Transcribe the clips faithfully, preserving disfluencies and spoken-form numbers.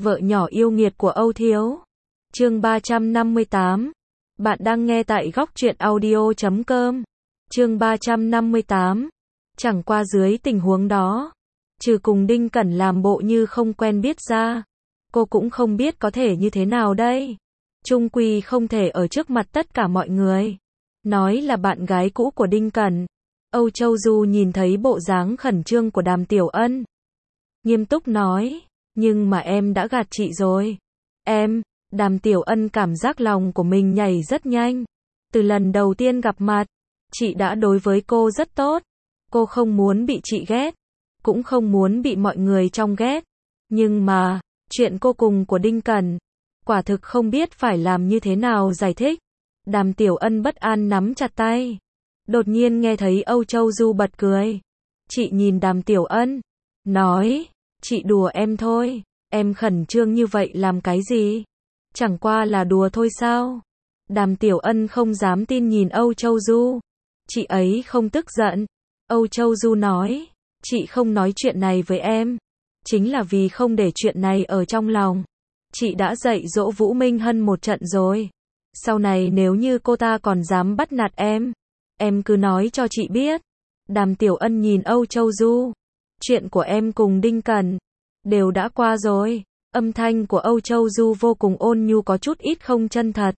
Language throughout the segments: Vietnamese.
Vợ nhỏ yêu nghiệt của Âu Thiếu. Chương ba trăm năm mươi tám. Bạn đang nghe tại góc truyện audio chấm com. Chương ba trăm năm mươi tám. Chẳng qua dưới tình huống đó, trừ cùng Đinh Cẩn làm bộ như không quen biết ra, cô cũng không biết có thể như thế nào đây. Chung quy không thể ở trước mặt tất cả mọi người nói là bạn gái cũ của Đinh Cẩn. Âu Châu Du nhìn thấy bộ dáng khẩn trương của Đàm Tiểu Ân, nghiêm túc nói, nhưng mà em đã gạt chị rồi. Em, Đàm Tiểu Ân cảm giác lòng của mình nhảy rất nhanh. Từ lần đầu tiên gặp mặt, chị đã đối với cô rất tốt. Cô không muốn bị chị ghét, cũng không muốn bị mọi người trong ghét. Nhưng mà, chuyện cô cùng của Đinh Cẩn, quả thực không biết phải làm như thế nào giải thích. Đàm Tiểu Ân bất an nắm chặt tay. Đột nhiên nghe thấy Âu Châu Du bật cười. Chị nhìn Đàm Tiểu Ân, nói, chị đùa em thôi, em khẩn trương như vậy làm cái gì? Chẳng qua là đùa thôi sao? Đàm Tiểu Ân không dám tin nhìn Âu Châu Du. Chị ấy không tức giận. Âu Châu Du nói, chị không nói chuyện này với em, chính là vì không để chuyện này ở trong lòng. Chị đã dạy dỗ Vũ Minh Hân một trận rồi. Sau này nếu như cô ta còn dám bắt nạt em, em cứ nói cho chị biết. Đàm Tiểu Ân nhìn Âu Châu Du. Chuyện của em cùng Đinh Cẩn đều đã qua rồi. Âm thanh của Âu Châu Du vô cùng ôn nhu, có chút ít không chân thật.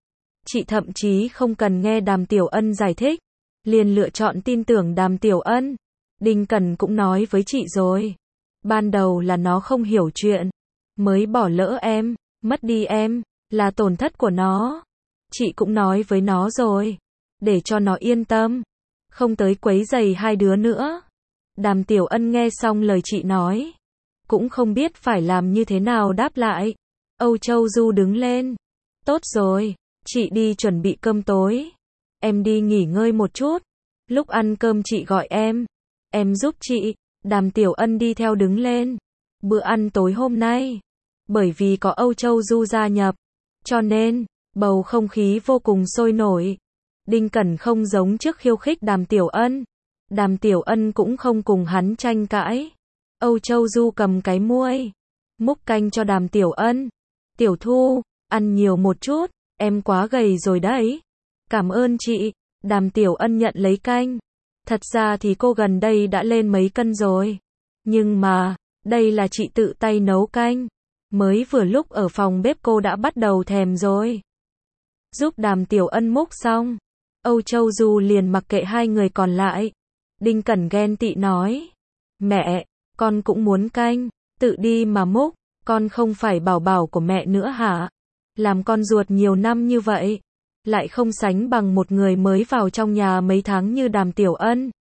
Chị thậm chí không cần nghe Đàm Tiểu Ân giải thích, liền lựa chọn tin tưởng Đàm Tiểu Ân. Đinh Cẩn cũng nói với chị rồi. Ban đầu là nó không hiểu chuyện, mới bỏ lỡ em, mất đi em, là tổn thất của nó. Chị cũng nói với nó rồi, để cho nó yên tâm, không tới quấy rầy hai đứa nữa. Đàm Tiểu Ân nghe xong lời chị nói, cũng không biết phải làm như thế nào đáp lại. Âu Châu Du đứng lên. Tốt rồi, chị đi chuẩn bị cơm tối. Em đi nghỉ ngơi một chút. Lúc ăn cơm chị gọi em. Em giúp chị. Đàm Tiểu Ân đi theo đứng lên. Bữa ăn tối hôm nay, bởi vì có Âu Châu Du gia nhập, cho nên, bầu không khí vô cùng sôi nổi. Đinh Cẩn không giống trước khiêu khích Đàm Tiểu Ân. Đàm Tiểu Ân cũng không cùng hắn tranh cãi. Âu Châu Du cầm cái muôi, múc canh cho Đàm Tiểu Ân. Tiểu Thu, ăn nhiều một chút, em quá gầy rồi đấy. Cảm ơn chị. Đàm Tiểu Ân nhận lấy canh. Thật ra thì cô gần đây đã lên mấy cân rồi. Nhưng mà, đây là chị tự tay nấu canh. Mới vừa lúc ở phòng bếp cô đã bắt đầu thèm rồi. Giúp Đàm Tiểu Ân múc xong, Âu Châu Du liền mặc kệ hai người còn lại. Đinh Cẩn ghen tị nói, mẹ, con cũng muốn canh, tự đi mà múc, con không phải bảo bảo của mẹ nữa hả? Làm con ruột nhiều năm như vậy, lại không sánh bằng một người mới vào trong nhà mấy tháng như Đàm Tiểu Ân.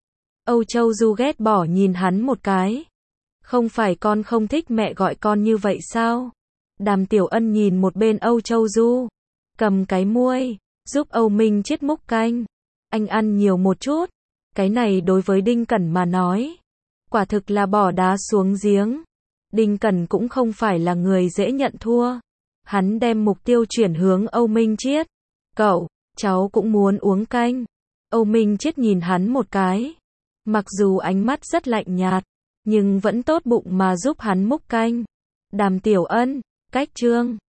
Âu Châu Du ghét bỏ nhìn hắn một cái. Không phải con không thích mẹ gọi con như vậy sao? Đàm Tiểu Ân nhìn một bên Âu Châu Du, cầm cái muôi, giúp Âu Minh Chiết múc canh. Anh ăn nhiều một chút. Cái này đối với Đinh Cẩn mà nói, quả thực là bỏ đá xuống giếng. Đinh Cẩn cũng không phải là người dễ nhận thua. Hắn đem mục tiêu chuyển hướng Âu Minh Chiết. Cậu, cháu cũng muốn uống canh. Âu Minh Chiết nhìn hắn một cái. Mặc dù ánh mắt rất lạnh nhạt, nhưng vẫn tốt bụng mà giúp hắn múc canh. Đàm Tiểu Ân, cách chương.